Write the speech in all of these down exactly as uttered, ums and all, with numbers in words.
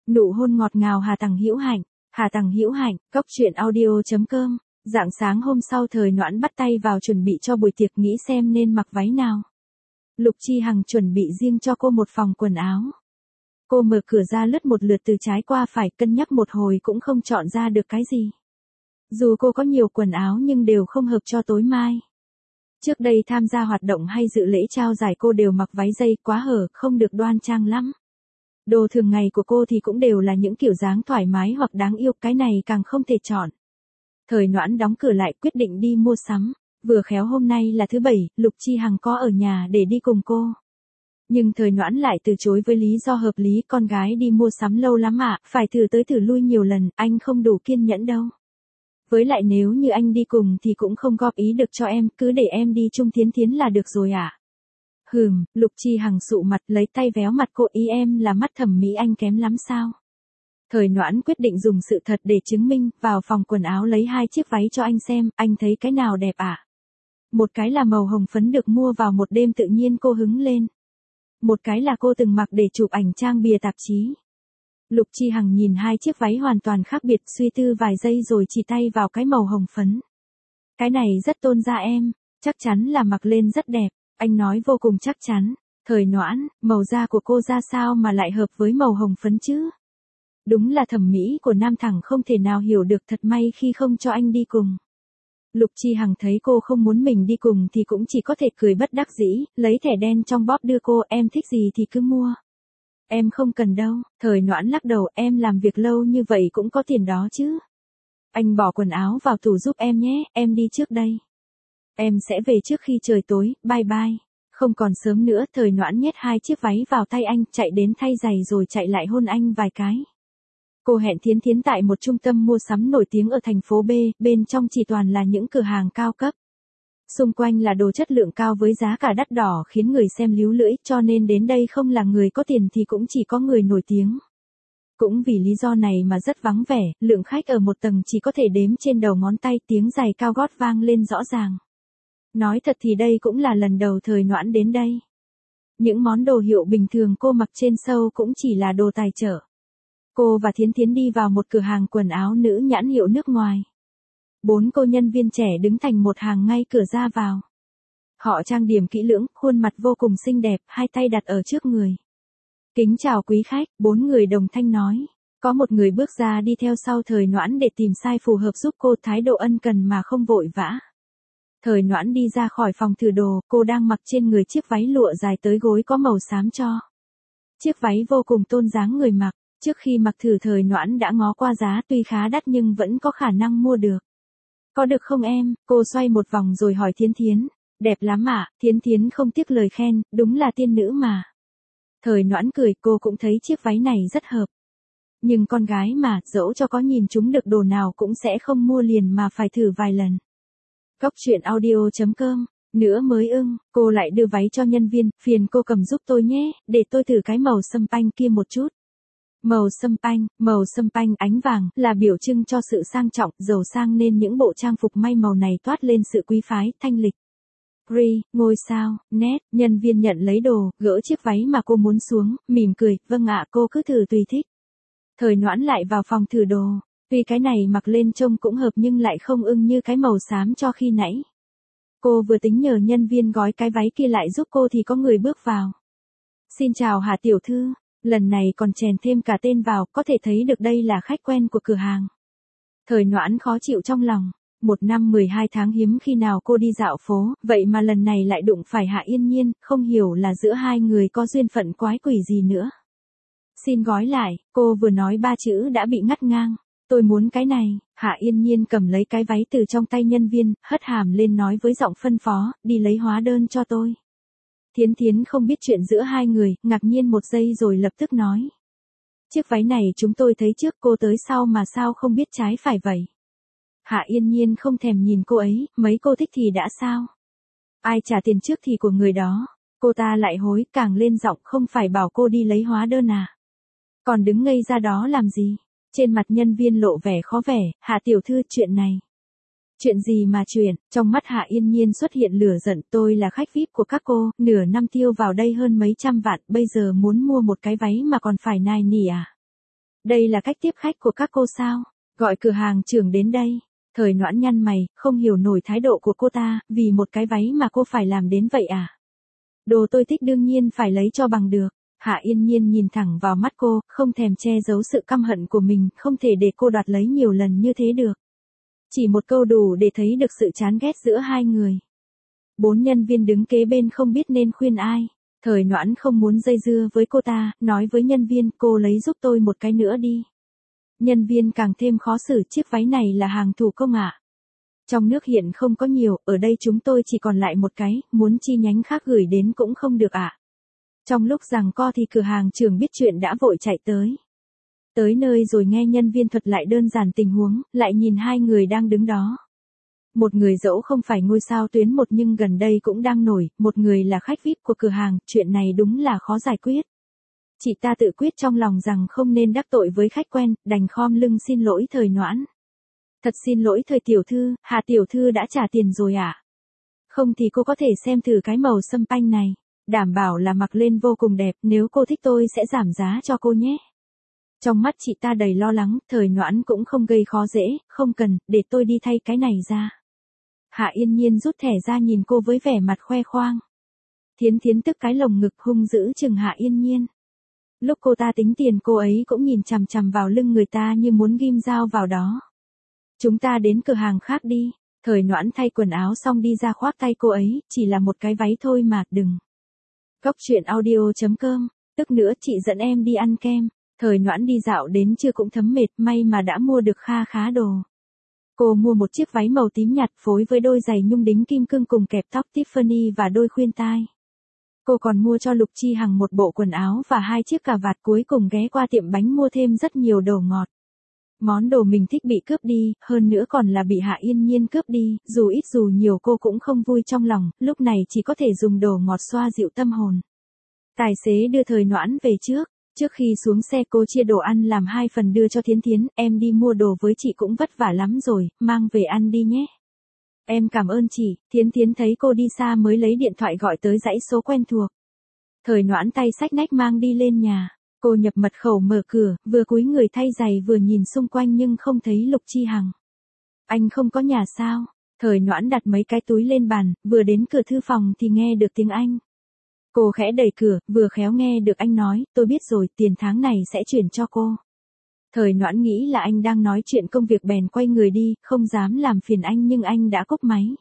Nụ hôn ngọt ngào Hà Tằng Hữu Hạnh, Hà Tằng Hữu Hạnh, cốc truyện audio chấm com. Rạng sáng hôm sau Thời Noãn bắt tay vào chuẩn bị cho buổi tiệc, nghĩ xem nên mặc váy nào. Lục Chi Hằng chuẩn bị riêng cho cô một phòng quần áo. Cô mở cửa ra lướt một lượt từ trái qua phải, cân nhắc một hồi cũng không chọn ra được cái gì. Dù cô có nhiều quần áo nhưng đều không hợp cho tối mai. Trước đây tham gia hoạt động hay dự lễ trao giải cô đều mặc váy dây quá hở, không được đoan trang lắm. Đồ thường ngày của cô thì cũng đều là những kiểu dáng thoải mái hoặc đáng yêu, cái này càng không thể chọn. Thời Noãn đóng cửa lại quyết định đi mua sắm. Vừa khéo hôm nay là thứ bảy, Lục Chi Hằng có ở nhà để đi cùng cô. Nhưng Thời Noãn lại từ chối với lý do hợp lý, con gái đi mua sắm lâu lắm ạ, à, phải thử tới thử lui nhiều lần, anh không đủ kiên nhẫn đâu. Với lại nếu như anh đi cùng thì cũng không góp ý được cho em, cứ để em đi chung Thiến Thiến là được rồi ạ. À. Hừm, Lục Chi Hằng sụ mặt lấy tay véo mặt cô, ý em là mắt thẩm mỹ anh kém lắm sao? Thời Noãn quyết định dùng sự thật để chứng minh, vào phòng quần áo lấy hai chiếc váy cho anh xem, anh thấy cái nào đẹp ạ? À? Một cái là màu hồng phấn được mua vào một đêm tự nhiên cô hứng lên. Một cái là cô từng mặc để chụp ảnh trang bìa tạp chí. Lục Chi Hằng nhìn hai chiếc váy hoàn toàn khác biệt, suy tư vài giây rồi chỉ tay vào cái màu hồng phấn. Cái này rất tôn da em, chắc chắn là mặc lên rất đẹp, anh nói vô cùng chắc chắn. Thời Noãn, màu da của cô ra sao mà lại hợp với màu hồng phấn chứ? Đúng là thẩm mỹ của nam thẳng không thể nào hiểu được, thật may khi không cho anh đi cùng. Lục Chi Hằng thấy cô không muốn mình đi cùng thì cũng chỉ có thể cười bất đắc dĩ, lấy thẻ đen trong bóp đưa cô, em thích gì thì cứ mua. Em không cần đâu. Thời Noãn lắc đầu, em làm việc lâu như vậy cũng có tiền đó chứ. Anh bỏ quần áo vào tủ giúp em nhé, em đi trước đây. Em sẽ về trước khi trời tối, bye bye. Không còn sớm nữa, Thời Noãn nhét hai chiếc váy vào tay anh, chạy đến thay giày rồi chạy lại hôn anh vài cái. Cô hẹn Thiến Thiến tại một trung tâm mua sắm nổi tiếng ở thành phố B, bên trong chỉ toàn là những cửa hàng cao cấp. Xung quanh là đồ chất lượng cao với giá cả đắt đỏ khiến người xem líu lưỡi, cho nên đến đây không là người có tiền thì cũng chỉ có người nổi tiếng. Cũng vì lý do này mà rất vắng vẻ, lượng khách ở một tầng chỉ có thể đếm trên đầu ngón tay, tiếng giày cao gót vang lên rõ ràng. Nói thật thì đây cũng là lần đầu Thời Noãn đến đây. Những món đồ hiệu bình thường cô mặc trên show cũng chỉ là đồ tài trợ. Cô và Thiến Thiến đi vào một cửa hàng quần áo nữ nhãn hiệu nước ngoài. Bốn cô nhân viên trẻ đứng thành một hàng ngay cửa ra vào. Họ trang điểm kỹ lưỡng, khuôn mặt vô cùng xinh đẹp, hai tay đặt ở trước người. Kính chào quý khách, bốn người đồng thanh nói. Có một người bước ra đi theo sau Thời Noãn để tìm size phù hợp giúp cô, thái độ ân cần mà không vội vã. Thời Noãn đi ra khỏi phòng thử đồ, cô đang mặc trên người chiếc váy lụa dài tới gối có màu xám cho. Chiếc váy vô cùng tôn dáng người mặc, trước khi mặc thử Thời Noãn đã ngó qua giá, tuy khá đắt nhưng vẫn có khả năng mua được. Có được không em? Cô xoay một vòng rồi hỏi Thiến Thiến. Đẹp lắm ạ, à? Thiến Thiến không tiếc lời khen, đúng là tiên nữ mà. Thời Noãn cười, cô cũng thấy chiếc váy này rất hợp. Nhưng con gái mà, dẫu cho có nhìn chúng được đồ nào cũng sẽ không mua liền mà phải thử vài lần. Cốc truyện audio chấm com, nữa mới ưng, cô lại đưa váy cho nhân viên, phiền cô cầm giúp tôi nhé, để tôi thử cái màu sâm panh kia một chút. Màu sâm panh, màu sâm panh ánh vàng, là biểu trưng cho sự sang trọng, giàu sang nên những bộ trang phục may màu này toát lên sự quý phái, thanh lịch. Ri, ngôi sao, nét, nhân viên nhận lấy đồ, gỡ chiếc váy mà cô muốn xuống, mỉm cười, vâng ạ cô cứ thử tùy thích. Thời Noãn lại vào phòng thử đồ, tuy cái này mặc lên trông cũng hợp nhưng lại không ưng như cái màu xám cho khi nãy. Cô vừa tính nhờ nhân viên gói cái váy kia lại giúp cô thì có người bước vào. Xin chào Hà tiểu thư. Lần này còn chèn thêm cả tên vào, có thể thấy được đây là khách quen của cửa hàng. Thời Noãn khó chịu trong lòng, một năm mười hai tháng hiếm khi nào cô đi dạo phố, vậy mà lần này lại đụng phải Hạ Yên Nhiên, không hiểu là giữa hai người có duyên phận quái quỷ gì nữa. Xin gói lại, cô vừa nói ba chữ đã bị ngắt ngang. Tôi muốn cái này. Hạ Yên Nhiên cầm lấy cái váy từ trong tay nhân viên, hất hàm lên nói với giọng phân phó, đi lấy hóa đơn cho tôi. Thiến Thiến không biết chuyện giữa hai người, ngạc nhiên một giây rồi lập tức nói. Chiếc váy này chúng tôi thấy trước, cô tới sau mà sao không biết trái phải vậy. Hạ Yên Nhiên không thèm nhìn cô ấy, mấy cô thích thì đã sao. Ai trả tiền trước thì của người đó. Cô ta lại hối, càng lên giọng, không phải bảo cô đi lấy hóa đơn à. Còn đứng ngây ra đó làm gì. Trên mặt nhân viên lộ vẻ khó vẻ, Hạ tiểu thư chuyện này. Chuyện gì mà chuyện, trong mắt Hạ Yên Nhiên xuất hiện lửa giận, tôi là khách vi ai pi của các cô, nửa năm tiêu vào đây hơn mấy trăm vạn, bây giờ muốn mua một cái váy mà còn phải nài nỉ à. Đây là cách tiếp khách của các cô sao? Gọi cửa hàng trưởng đến đây. Thời Noãn nhăn mày, không hiểu nổi thái độ của cô ta, vì một cái váy mà cô phải làm đến vậy à? Đồ tôi thích đương nhiên phải lấy cho bằng được. Hạ Yên Nhiên nhìn thẳng vào mắt cô, không thèm che giấu sự căm hận của mình, không thể để cô đoạt lấy nhiều lần như thế được. Chỉ một câu đủ để thấy được sự chán ghét giữa hai người. Bốn nhân viên đứng kế bên không biết nên khuyên ai. Thời Noãn không muốn dây dưa với cô ta, nói với nhân viên cô lấy giúp tôi một cái nữa đi. Nhân viên càng thêm khó xử, chiếc váy này là hàng thủ công ạ. Trong nước hiện không có nhiều, ở đây chúng tôi chỉ còn lại một cái, muốn chi nhánh khác gửi đến cũng không được ạ. Trong lúc giằng co thì cửa hàng trưởng biết chuyện đã vội chạy tới. Tới nơi rồi nghe nhân viên thuật lại đơn giản tình huống, lại nhìn hai người đang đứng đó. Một người dẫu không phải ngôi sao tuyến một nhưng gần đây cũng đang nổi, một người là khách vi ai pi của cửa hàng, chuyện này đúng là khó giải quyết. Chị ta tự quyết trong lòng rằng không nên đắc tội với khách quen, đành khom lưng xin lỗi Thời Noãn. Thật xin lỗi Thời tiểu thư, Hà tiểu thư đã trả tiền rồi ạ. À? Không thì cô có thể xem thử cái màu sâm panh này, đảm bảo là mặc lên vô cùng đẹp, nếu cô thích tôi sẽ giảm giá cho cô nhé. Trong mắt chị ta đầy lo lắng, Thời Noãn cũng không gây khó dễ, không cần, để tôi đi thay cái này ra. Hạ Yên Nhiên rút thẻ ra nhìn cô với vẻ mặt khoe khoang. Thiến Thiến tức cái lồng ngực hung dữ chừng Hạ Yên Nhiên. Lúc cô ta tính tiền cô ấy cũng nhìn chằm chằm vào lưng người ta như muốn ghim dao vào đó. Chúng ta đến cửa hàng khác đi. Thời Noãn thay quần áo xong đi ra khoác tay cô ấy, chỉ là một cái váy thôi mà, đừng. Cốc truyện audio chấm com, tức nữa chị dẫn em đi ăn kem. Thời Noãn đi dạo đến trưa cũng thấm mệt, may mà đã mua được kha khá đồ. Cô mua một chiếc váy màu tím nhạt phối với đôi giày nhung đính kim cương cùng kẹp tóc Tiffany và đôi khuyên tai. Cô còn mua cho Lục Chi Hằng một bộ quần áo và hai chiếc cà vạt, cuối cùng ghé qua tiệm bánh mua thêm rất nhiều đồ ngọt. Món đồ mình thích bị cướp đi, hơn nữa còn là bị Hạ Yên Nhiên cướp đi, dù ít dù nhiều cô cũng không vui trong lòng, lúc này chỉ có thể dùng đồ ngọt xoa dịu tâm hồn. Tài xế đưa Thời Noãn về trước. Trước khi xuống xe cô chia đồ ăn làm hai phần đưa cho Thiến Thiến, em đi mua đồ với chị cũng vất vả lắm rồi, mang về ăn đi nhé. Em cảm ơn chị. Thiến Thiến thấy cô đi xa mới lấy điện thoại gọi tới dãy số quen thuộc. Thời Noãn tay xách nách mang đi lên nhà. Cô nhập mật khẩu mở cửa, vừa cúi người thay giày vừa nhìn xung quanh nhưng không thấy Lục Chi Hằng. Anh không có nhà sao? Thời Noãn đặt mấy cái túi lên bàn, vừa đến cửa thư phòng thì nghe được tiếng Anh. Cô khẽ đẩy cửa, vừa khéo nghe được anh nói, tôi biết rồi, tiền tháng này sẽ chuyển cho cô. Thời Noãn nghĩ là anh đang nói chuyện công việc bèn quay người đi, không dám làm phiền anh nhưng anh đã cúp máy.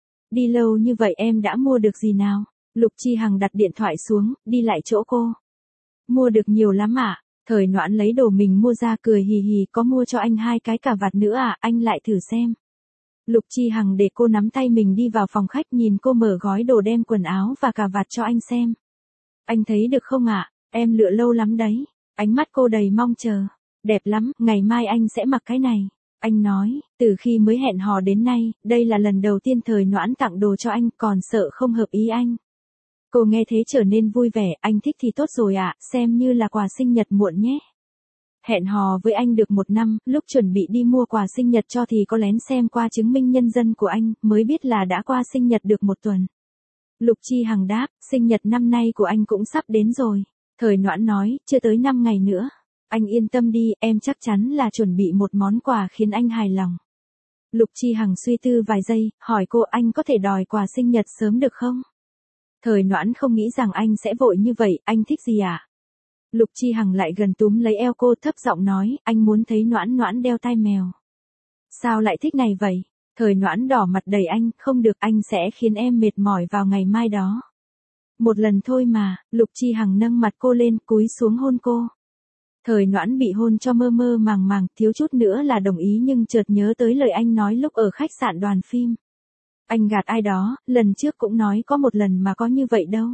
Đi lâu như vậy em đã mua được gì nào? Lục Chi Hằng đặt điện thoại xuống, đi lại chỗ cô. Mua được nhiều lắm ạ. À? Thời Noãn lấy đồ mình mua ra cười hì hì, có mua cho anh hai cái cà vạt nữa à, anh lại thử xem. Lục Chi Hằng để cô nắm tay mình đi vào phòng khách nhìn cô mở gói đồ đem quần áo và cà vạt cho anh xem. Anh thấy được không ạ? À? Em lựa lâu lắm đấy. Ánh mắt cô đầy mong chờ. Đẹp lắm, ngày mai anh sẽ mặc cái này. Anh nói, từ khi mới hẹn hò đến nay, đây là lần đầu tiên Thời Noãn tặng đồ cho anh, còn sợ không hợp ý anh. Cô nghe thế trở nên vui vẻ, anh thích thì tốt rồi ạ, à, xem như là quà sinh nhật muộn nhé. Hẹn hò với anh được một năm, lúc chuẩn bị đi mua quà sinh nhật cho thì có lén xem qua chứng minh nhân dân của anh, mới biết là đã qua sinh nhật được một tuần. Lục Chi Hằng đáp, sinh nhật năm nay của anh cũng sắp đến rồi. Thời Noãn nói, chưa tới năm ngày nữa. Anh yên tâm đi, em chắc chắn là chuẩn bị một món quà khiến anh hài lòng. Lục Chi Hằng suy tư vài giây, hỏi cô anh có thể đòi quà sinh nhật sớm được không? Thời Noãn không nghĩ rằng anh sẽ vội như vậy, anh thích gì à? Lục Chi Hằng lại gần túm lấy eo cô thấp giọng nói, anh muốn thấy Noãn Noãn đeo tai mèo. Sao lại thích này vậy? Thời Noãn đỏ mặt đầy anh, không được, anh sẽ khiến em mệt mỏi vào ngày mai đó. Một lần thôi mà. Lục Chi Hằng nâng mặt cô lên, cúi xuống hôn cô. Thời Noãn bị hôn cho mơ mơ màng màng, thiếu chút nữa là đồng ý nhưng chợt nhớ tới lời anh nói lúc ở khách sạn đoàn phim. Anh gạt ai đó, lần trước cũng nói có một lần mà có như vậy đâu.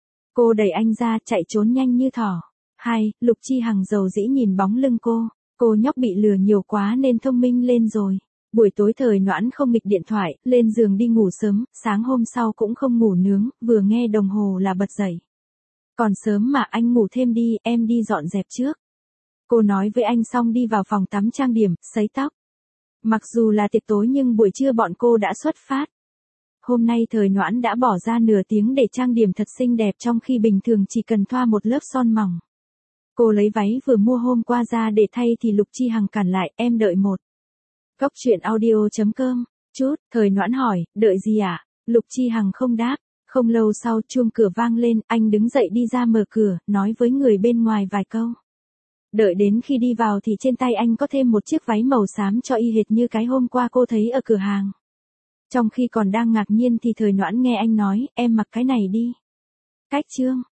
Cô đẩy anh ra, chạy trốn nhanh như thỏ. Hai, Lục Chi Hằng dầu dĩ nhìn bóng lưng cô. Cô nhóc bị lừa nhiều quá nên thông minh lên rồi. Buổi tối Thời Noãn không nghịch điện thoại, lên giường đi ngủ sớm, sáng hôm sau cũng không ngủ nướng, vừa nghe đồng hồ là bật dậy. Còn sớm mà, anh ngủ thêm đi, em đi dọn dẹp trước. Cô nói với anh xong đi vào phòng tắm trang điểm, sấy tóc. Mặc dù là tiệc tối nhưng buổi trưa bọn cô đã xuất phát. Hôm nay Thời Noãn đã bỏ ra nửa tiếng để trang điểm thật xinh đẹp trong khi bình thường chỉ cần thoa một lớp son mỏng. Cô lấy váy vừa mua hôm qua ra để thay thì Lục Chi Hằng cản lại, em đợi một. Cốc truyện audio chấm com. Chút, Thời Noãn hỏi, đợi gì ạ? À? Lục Chi Hằng không đáp. Không lâu sau chuông cửa vang lên, anh đứng dậy đi ra mở cửa, nói với người bên ngoài vài câu. Đợi đến khi đi vào thì trên tay anh có thêm một chiếc váy màu xám cho y hệt như cái hôm qua cô thấy ở cửa hàng. Trong khi còn đang ngạc nhiên thì Thời Noãn nghe anh nói, em mặc cái này đi. Cách chương.